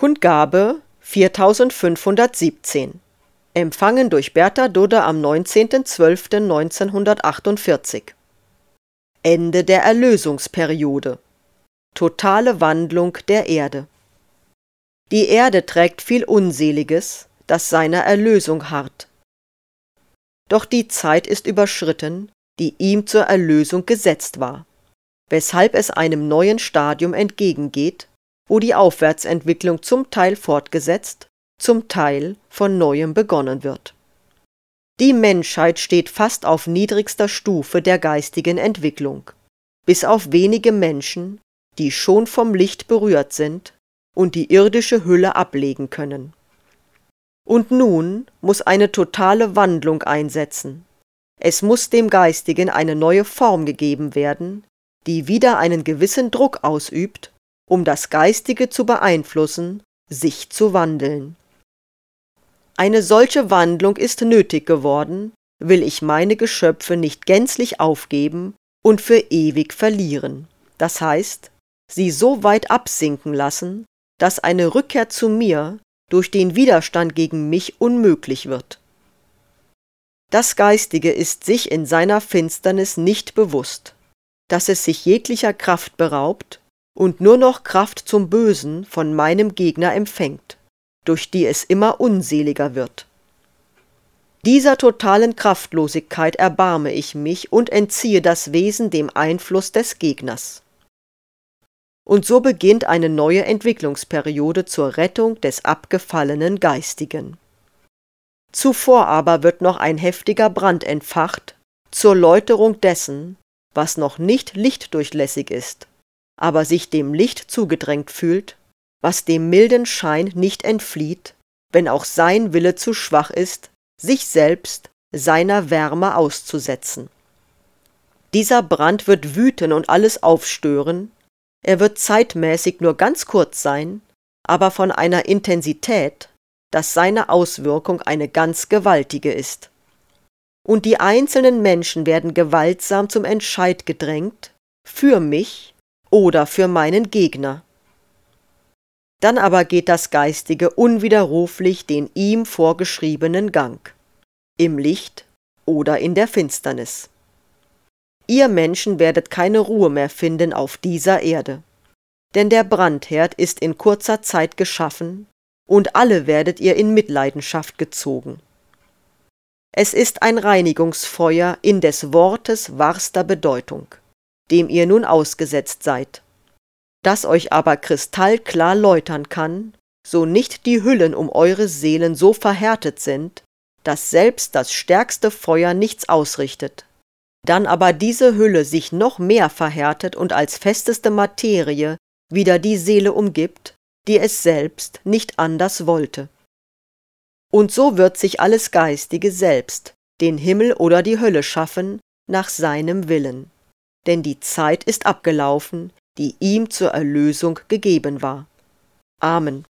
Kundgabe 4517. Empfangen durch Bertha Dudde am 19.12.1948. Ende der Erlösungsperiode. Totale Wandlung der Erde. Die Erde trägt viel Unseliges, das seiner Erlösung harrt. Doch die Zeit ist überschritten, die ihm zur Erlösung gesetzt war, weshalb es einem neuen Stadium entgegengeht, wo die Aufwärtsentwicklung zum Teil fortgesetzt, zum Teil von neuem begonnen wird. Die Menschheit steht fast auf niedrigster Stufe der geistigen Entwicklung, bis auf wenige Menschen, die schon vom Licht berührt sind und die irdische Hülle ablegen können. Und nun muss eine totale Wandlung einsetzen. Es muss dem Geistigen eine neue Form gegeben werden, die wieder einen gewissen Druck ausübt, um das Geistige zu beeinflussen, sich zu wandeln. Eine solche Wandlung ist nötig geworden, will ich meine Geschöpfe nicht gänzlich aufgeben und für ewig verlieren, das heißt, sie so weit absinken lassen, dass eine Rückkehr zu mir durch den Widerstand gegen mich unmöglich wird. Das Geistige ist sich in seiner Finsternis nicht bewusst, dass es sich jeglicher Kraft beraubt und nur noch Kraft zum Bösen von meinem Gegner empfängt, durch die es immer unseliger wird. Dieser totalen Kraftlosigkeit erbarme ich mich und entziehe das Wesen dem Einfluss des Gegners. Und so beginnt eine neue Entwicklungsperiode zur Rettung des abgefallenen Geistigen. Zuvor aber wird noch ein heftiger Brand entfacht zur Läuterung dessen, was noch nicht lichtdurchlässig ist, aber sich dem Licht zugedrängt fühlt, was dem milden Schein nicht entflieht, wenn auch sein Wille zu schwach ist, sich selbst seiner Wärme auszusetzen. Dieser Brand wird wüten und alles aufstören, er wird zeitmäßig nur ganz kurz sein, aber von einer Intensität, dass seine Auswirkung eine ganz gewaltige ist. Und die einzelnen Menschen werden gewaltsam zum Entscheid gedrängt, für mich oder für meinen Gegner. Dann aber geht das Geistige unwiderruflich den ihm vorgeschriebenen Gang, im Licht oder in der Finsternis. Ihr Menschen werdet keine Ruhe mehr finden auf dieser Erde, denn der Brandherd ist in kurzer Zeit geschaffen, und alle werdet ihr in Mitleidenschaft gezogen. Es ist ein Reinigungsfeuer in des Wortes wahrster Bedeutung, dem ihr nun ausgesetzt seid, das euch aber kristallklar läutern kann, so nicht die Hüllen um eure Seelen so verhärtet sind, dass selbst das stärkste Feuer nichts ausrichtet, dann aber diese Hülle sich noch mehr verhärtet und als festeste Materie wieder die Seele umgibt, die es selbst nicht anders wollte. Und so wird sich alles Geistige selbst den Himmel oder die Hölle schaffen nach seinem Willen, denn die Zeit ist abgelaufen, die ihm zur Erlösung gegeben war. Amen.